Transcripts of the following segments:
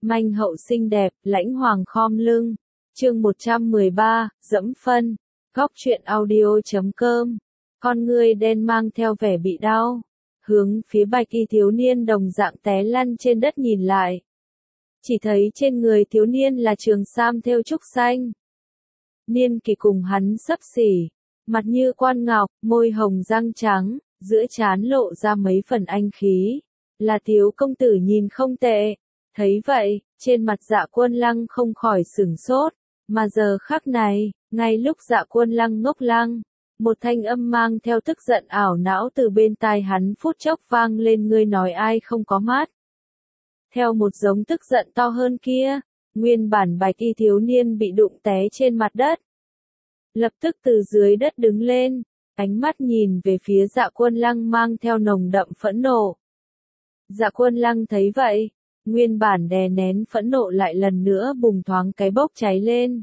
Manh hậu xinh đẹp, lãnh hoàng khom lưng. Chương 113, dẫm phân. Góc truyện audio.com. Con ngươi đen mang theo vẻ bị đau. Hướng phía bạch y thiếu niên đồng dạng té lăn trên đất nhìn lại. Chỉ thấy trên người thiếu niên là trường sam thêu trúc xanh. Niên kỳ cùng hắn xấp xỉ. Mặt như quan ngọc, môi hồng răng trắng, giữa trán lộ ra mấy phần anh khí. Là thiếu công tử nhìn không tệ. Thấy vậy, trên mặt Dạ Quân Lăng không khỏi sửng sốt, mà giờ khắc này, ngay lúc Dạ Quân Lăng ngốc lăng, một thanh âm mang theo tức giận ảo não từ bên tai hắn phút chốc vang lên, ngươi nói ai không có mắt. Theo một giống tức giận to hơn kia, nguyên bản bạch y thiếu niên bị đụng té trên mặt đất. Lập tức từ dưới đất đứng lên, ánh mắt nhìn về phía Dạ Quân Lăng mang theo nồng đậm phẫn nộ. Dạ Quân Lăng thấy vậy, nguyên bản đè nén phẫn nộ lại lần nữa bùng thoáng cái bốc cháy lên.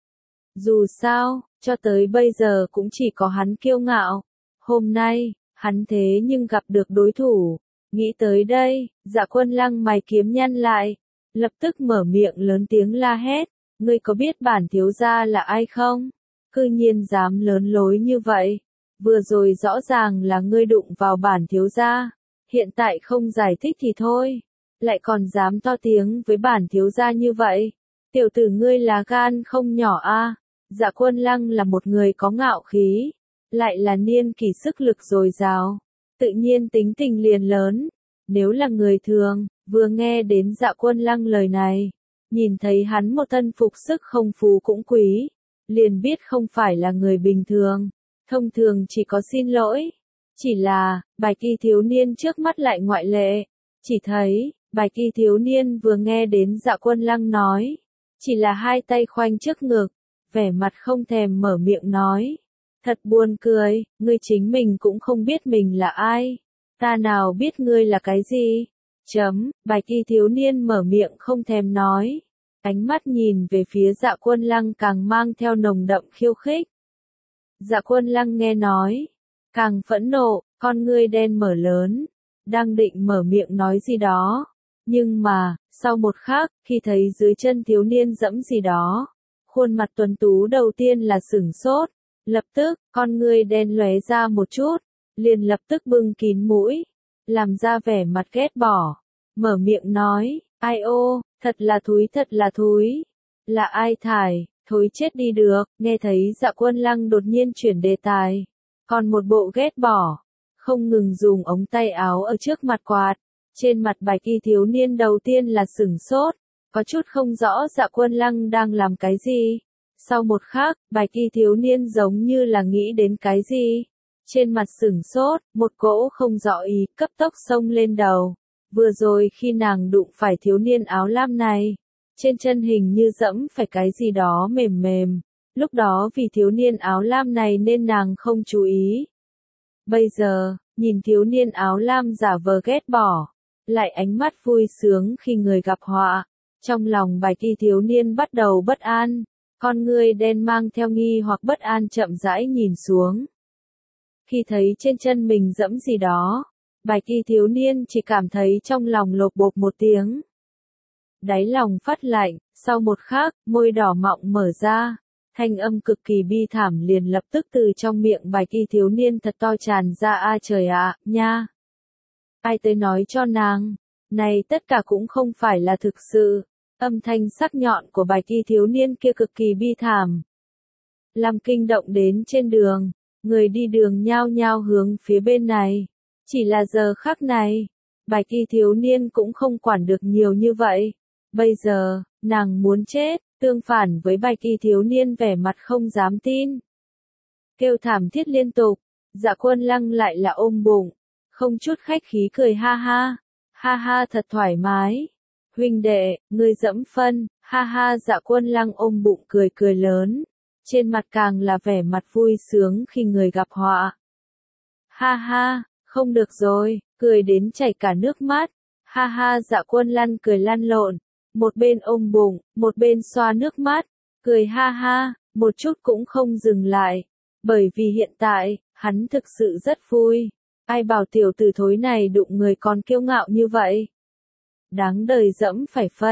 Dù sao, cho tới bây giờ cũng chỉ có hắn kiêu ngạo. Hôm nay, hắn thế nhưng gặp được đối thủ. Nghĩ tới đây, Dạ Quân Lăng mày kiếm nhăn lại. Lập tức mở miệng lớn tiếng la hét. Ngươi có biết bản thiếu gia là ai không? Cư nhiên dám lớn lối như vậy. Vừa rồi rõ ràng là ngươi đụng vào bản thiếu gia. Hiện tại không giải thích thì thôi. Lại còn dám to tiếng với bản thiếu gia như vậy. Tiểu tử ngươi là gan không nhỏ a. Dạ Quân Lăng là một người có ngạo khí, lại là niên kỳ sức lực dồi dào, tự nhiên tính tình liền lớn. Nếu là người thường, vừa nghe đến Dạ Quân Lăng lời này, nhìn thấy hắn một thân phục sức không phú cũng quý, liền biết không phải là người bình thường, thông thường chỉ có xin lỗi. Chỉ là, bạch y thiếu niên trước mắt lại ngoại lệ, chỉ thấy, bạch y thiếu niên vừa nghe đến Dạ Quân Lăng nói, chỉ là hai tay khoanh trước ngực, vẻ mặt không thèm mở miệng nói. Thật buồn cười, ngươi chính mình cũng không biết mình là ai. Ta nào biết ngươi là cái gì? Bạch y thiếu niên mở miệng không thèm nói. Ánh mắt nhìn về phía Dạ Quân Lăng càng mang theo nồng đậm khiêu khích. Dạ Quân Lăng nghe nói, càng phẫn nộ, con ngươi đen mở lớn, đang định mở miệng nói gì đó. Nhưng mà, sau một khắc, khi thấy dưới chân thiếu niên dẫm gì đó, khuôn mặt tuấn tú đầu tiên là sửng sốt, lập tức, con ngươi đen lóe ra một chút, liền lập tức bưng kín mũi, làm ra vẻ mặt ghét bỏ, mở miệng nói, ai ô, thật là thúi, là ai thải, thối chết đi được. Nghe thấy Dạ Quân Lăng đột nhiên chuyển đề tài, còn một bộ ghét bỏ, không ngừng dùng ống tay áo ở trước mặt quạt, trên mặt bạch y thiếu niên đầu tiên là sửng sốt, có chút không rõ Dạ Quân Lăng đang làm cái gì. Sau một khắc, bạch y thiếu niên giống như là nghĩ đến cái gì. Trên mặt sửng sốt, một cỗ không rõ ý, cấp tốc xông lên đầu. Vừa rồi khi nàng đụng phải thiếu niên áo lam này, trên chân hình như dẫm phải cái gì đó mềm mềm. Lúc đó vì thiếu niên áo lam này nên nàng không chú ý. Bây giờ, nhìn thiếu niên áo lam giả vờ ghét bỏ, lại ánh mắt vui sướng khi người gặp họa. Trong lòng bạch y thiếu niên bắt đầu bất an, con ngươi đen mang theo nghi hoặc bất an chậm rãi nhìn xuống. Khi thấy trên chân mình dẫm gì đó, bạch y thiếu niên chỉ cảm thấy trong lòng lột bột một tiếng. Đáy lòng phát lạnh, sau một khắc, môi đỏ mọng mở ra, thanh âm cực kỳ bi thảm liền lập tức từ trong miệng bạch y thiếu niên thật to tràn ra. A trời ạ, nha! Ai tới nói cho nàng, này tất cả cũng không phải là thực sự. Âm thanh sắc nhọn của bạch y thiếu niên kia cực kỳ bi thảm, làm kinh động đến trên đường, người đi đường nhao nhao hướng phía bên này. Chỉ là giờ khắc này, bạch y thiếu niên cũng không quản được nhiều như vậy. Bây giờ, nàng muốn chết, tương phản với bạch y thiếu niên vẻ mặt không dám tin. Kêu thảm thiết liên tục, Dạ Quân Lăng lại là ôm bụng, không chút khách khí cười ha ha thật thoải mái. Huynh đệ, ngươi dẫm phân, ha ha. Dạ Quân Lăng ôm bụng cười cười lớn, trên mặt càng là vẻ mặt vui sướng khi người gặp họa. Ha ha, không được rồi, cười đến chảy cả nước mắt. Ha ha. Dạ Quân Lăng cười lăn lộn, một bên ôm bụng, một bên xoa nước mắt, cười ha ha, một chút cũng không dừng lại, bởi vì hiện tại, hắn thực sự rất vui. Ai bảo tiểu tử thối này đụng người còn kiêu ngạo như vậy. Đáng đời dẫm phải phân.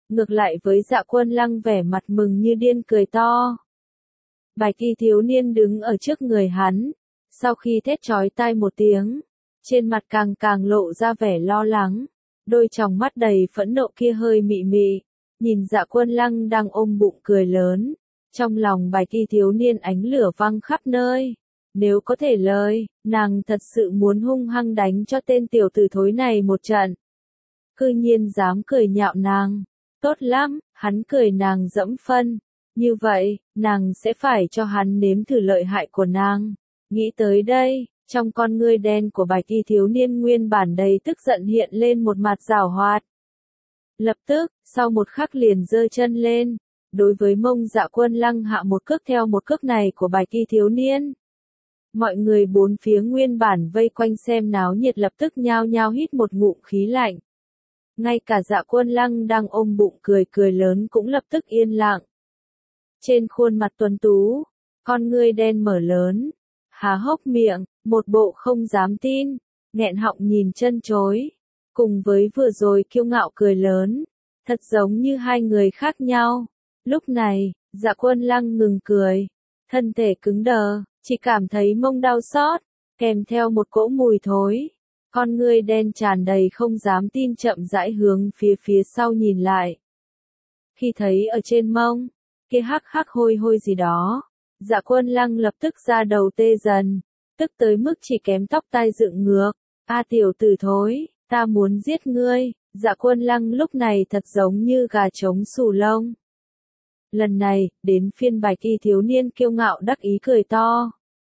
ngược lại với Dạ Quân Lăng vẻ mặt mừng như điên cười to. Bạch y thiếu niên đứng ở trước người hắn, sau khi thét chói tai một tiếng, trên mặt càng càng lộ ra vẻ lo lắng, đôi tròng mắt đầy phẫn nộ kia hơi mị mị, nhìn Dạ Quân Lăng đang ôm bụng cười lớn, trong lòng bạch y thiếu niên ánh lửa văng khắp nơi. Nếu có thể lời, nàng thật sự muốn hung hăng đánh cho tên tiểu tử thối này một trận. Cư nhiên dám cười nhạo nàng. Tốt lắm, hắn cười nàng dẫm phân. Như vậy, nàng sẽ phải cho hắn nếm thử lợi hại của nàng. Nghĩ tới đây, trong con ngươi đen của bạch y thiếu niên nguyên bản đầy tức giận hiện lên một mặt giảo hoạt. Lập tức, sau một khắc liền giơ chân lên, đối với mông Dạ Quân Lăng hạ một cước theo một cước này của bạch y thiếu niên. Mọi người bốn phía nguyên bản vây quanh xem náo nhiệt lập tức nhao nhao hít một ngụm khí lạnh. Ngay cả Dạ Quân Lăng đang ôm bụng cười cười lớn cũng lập tức yên lặng. Trên khuôn mặt tuấn tú, con ngươi đen mở lớn, há hốc miệng, một bộ không dám tin, nghẹn họng nhìn chân chối. Cùng với vừa rồi kiêu ngạo cười lớn, thật giống như hai người khác nhau. Lúc này, Dạ Quân Lăng ngừng cười, thân thể cứng đờ, chỉ cảm thấy mông đau xót, kèm theo một cỗ mùi thối. Con ngươi đen tràn đầy không dám tin chậm rãi hướng phía sau nhìn lại. Khi thấy ở trên mông, kia hắc hắc hôi hôi gì đó, Dạ Quân Lăng lập tức ra đầu tê dần, tức tới mức chỉ kém tóc tai dựng ngược. A tiểu tử thối, ta muốn giết ngươi. Dạ Quân Lăng lúc này thật giống như gà trống xù lông. Lần này, đến phiên bạch y thiếu niên kiêu ngạo đắc ý cười to.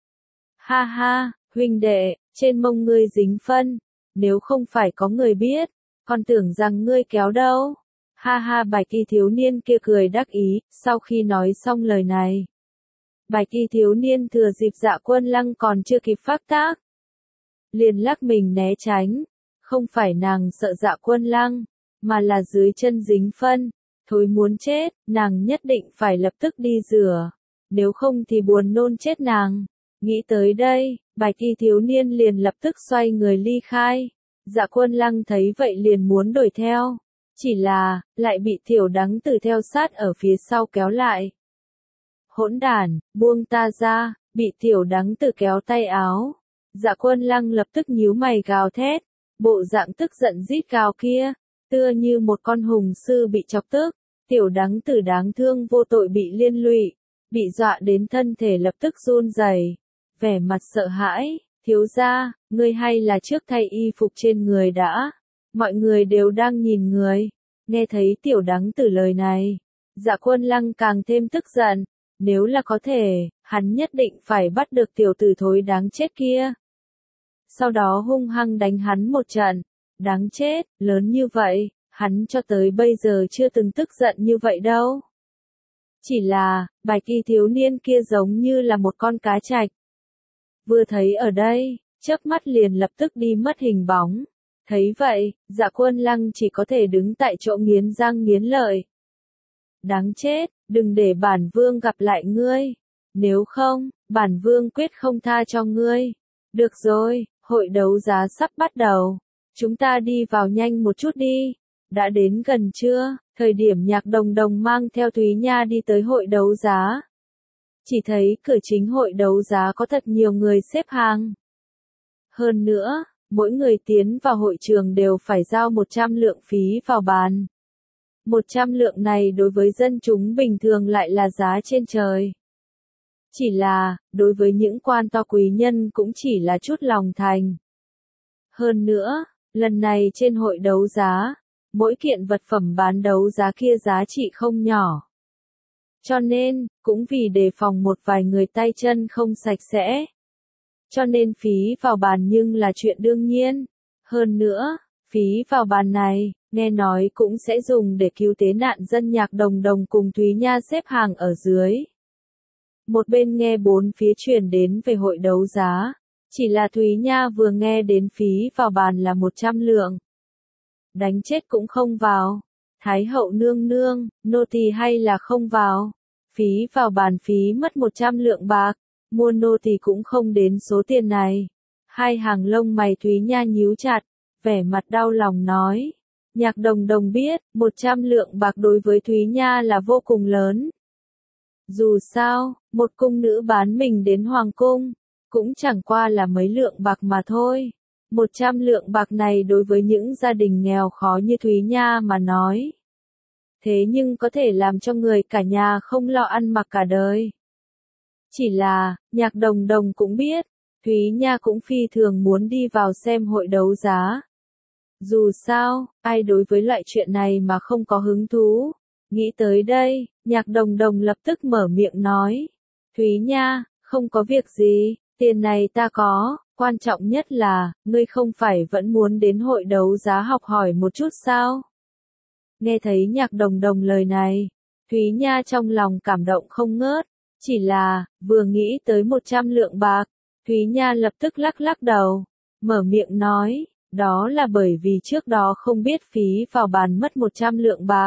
Ha ha, huynh đệ, trên mông ngươi dính phân, nếu không phải có người biết, còn tưởng rằng ngươi kéo đâu. Ha ha, bạch y thiếu niên kia cười đắc ý, sau khi nói xong lời này. Bạch y thiếu niên thừa dịp Dạ Quân Lăng còn chưa kịp phát tác, liền lắc mình né tránh, không phải nàng sợ Dạ Quân Lăng, mà là dưới chân dính phân, thối muốn chết, nàng nhất định phải lập tức đi rửa, nếu không thì buồn nôn chết nàng. Nghĩ tới đây, bạch y thiếu niên liền lập tức xoay người ly khai. Dạ Quân Lăng thấy vậy liền muốn đuổi theo, chỉ là, lại bị tiểu đắng tử theo sát ở phía sau kéo lại. Hỗn đản, buông ta ra, bị tiểu đắng tử kéo tay áo. Dạ Quân Lăng lập tức nhíu mày gào thét, bộ dạng tức giận rít gào kia, tựa như một con hùng sư bị chọc tức. Tiểu đắng tử đáng thương vô tội bị liên lụy, bị dọa đến thân thể lập tức run rẩy, vẻ mặt sợ hãi. Thiếu gia, ngươi hay là trước thay y phục trên người đã, mọi người đều đang nhìn người. Nghe thấy tiểu đắng tử lời này, Dạ Quân Lăng càng thêm tức giận, nếu là có thể, hắn nhất định phải bắt được tiểu tử thối đáng chết kia. Sau đó hung hăng đánh hắn một trận, đáng chết, lớn như vậy, hắn cho tới bây giờ chưa từng tức giận như vậy đâu. Chỉ là, bạch y thiếu niên kia giống như là một con cá trạch. Vừa thấy ở đây, chớp mắt liền lập tức đi mất hình bóng. Thấy vậy, Dạ Quân Lăng chỉ có thể đứng tại chỗ nghiến răng nghiến lợi. Đáng chết, đừng để bản vương gặp lại ngươi. Nếu không, bản vương quyết không tha cho ngươi. Được rồi, hội đấu giá sắp bắt đầu. Chúng ta đi vào nhanh một chút đi. Đã đến gần trưa, thời điểm Nhạc Đồng Đồng mang theo Thúy Nha đi tới hội đấu giá. Chỉ thấy cửa chính hội đấu giá có thật nhiều người xếp hàng. Hơn nữa, mỗi người tiến vào hội trường đều phải giao 100 lượng phí vào bàn. 100 lượng này đối với dân chúng bình thường lại là giá trên trời. Chỉ là, đối với những quan to quý nhân cũng chỉ là chút lòng thành. Hơn nữa, lần này trên hội đấu giá, mỗi kiện vật phẩm bán đấu giá kia giá trị không nhỏ. Cho nên, cũng vì đề phòng một vài người tay chân không sạch sẽ. Cho nên phí vào bàn nhưng là chuyện đương nhiên. Hơn nữa, phí vào bàn này, nghe nói cũng sẽ dùng để cứu tế nạn dân Nhạc Đồng Đồng cùng Thúy Nha xếp hàng ở dưới. Một bên nghe bốn phía truyền đến về hội đấu giá, chỉ là Thúy Nha vừa nghe đến phí vào bàn là 100 lượng. Đánh chết cũng không vào. Thái hậu nương nương, nô tỳ hay là không vào. Phí vào bàn phí mất 100 lượng bạc, mua nô tỳ cũng không đến số tiền này. Hai hàng lông mày Thúy Nha nhíu chặt, vẻ mặt đau lòng nói. Nhạc Đồng Đồng biết, 100 lượng bạc đối với Thúy Nha là vô cùng lớn. Dù sao, một cung nữ bán mình đến hoàng cung, cũng chẳng qua là mấy lượng bạc mà thôi. 100 lượng bạc này đối với những gia đình nghèo khó như Thúy Nha mà nói. Thế nhưng có thể làm cho người cả nhà không lo ăn mặc cả đời. Chỉ là, Nhạc Đồng Đồng cũng biết, Thúy Nha cũng phi thường muốn đi vào xem hội đấu giá. Dù sao, ai đối với loại chuyện này mà không có hứng thú. Nghĩ tới đây, Nhạc Đồng Đồng lập tức mở miệng nói. Thúy Nha, không có việc gì, tiền này ta có, quan trọng nhất là, ngươi không phải vẫn muốn đến hội đấu giá học hỏi một chút sao? Nghe thấy Nhạc Đồng Đồng lời này, Thúy Nha trong lòng cảm động không ngớt, chỉ là, vừa nghĩ tới 100 lượng bạc, Thúy Nha lập tức lắc lắc đầu, mở miệng nói, đó là bởi vì trước đó không biết phí vào bàn mất 100 lượng bạc.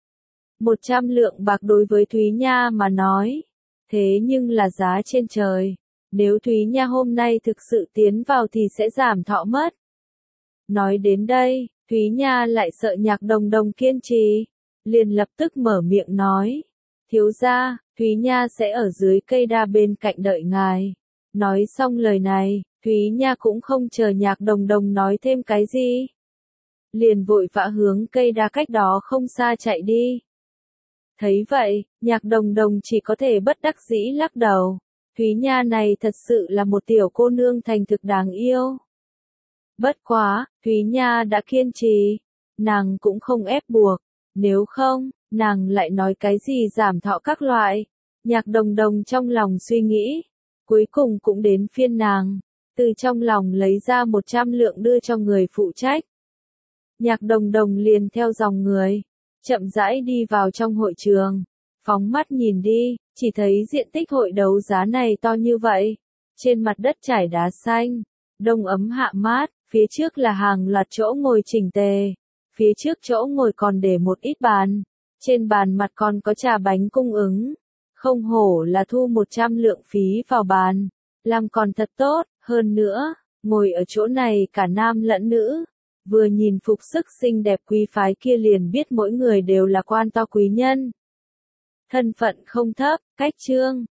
100 lượng bạc đối với Thúy Nha mà nói, thế nhưng là giá trên trời, nếu Thúy Nha hôm nay thực sự tiến vào thì sẽ giảm thọ mất. Nói đến đây, Thúy Nha lại sợ Nhạc Đồng Đồng kiên trì, liền lập tức mở miệng nói, thiếu gia, Thúy Nha sẽ ở dưới cây đa bên cạnh đợi ngài. Nói xong lời này, Thúy Nha cũng không chờ Nhạc Đồng Đồng nói thêm cái gì. Liền vội vã hướng cây đa cách đó không xa chạy đi. Thấy vậy, Nhạc Đồng Đồng chỉ có thể bất đắc dĩ lắc đầu. Thúy Nha này thật sự là một tiểu cô nương thành thực đáng yêu. Bất quá, Thúy Nha đã kiên trì. Nàng cũng không ép buộc. Nếu không, nàng lại nói cái gì giảm thọ các loại. Nhạc Đồng Đồng trong lòng suy nghĩ. Cuối cùng cũng đến phiên nàng. Từ trong lòng lấy ra 100 lượng đưa cho người phụ trách. Nhạc Đồng Đồng liền theo dòng người, chậm rãi đi vào trong hội trường. Phóng mắt nhìn đi, chỉ thấy diện tích hội đấu giá này to như vậy. Trên mặt đất trải đá xanh, đông ấm hạ mát, phía trước là hàng loạt chỗ ngồi chỉnh tề. Phía trước chỗ ngồi còn để một ít bàn. Trên bàn mặt còn có trà bánh cung ứng. Không hổ là thu 100 lượng phí vào bàn. Làm còn thật tốt, hơn nữa, ngồi ở chỗ này cả nam lẫn nữ. Vừa nhìn phục sức xinh đẹp quý phái kia liền biết mỗi người đều là quan to quý nhân. Thân phận không thấp, cách chương.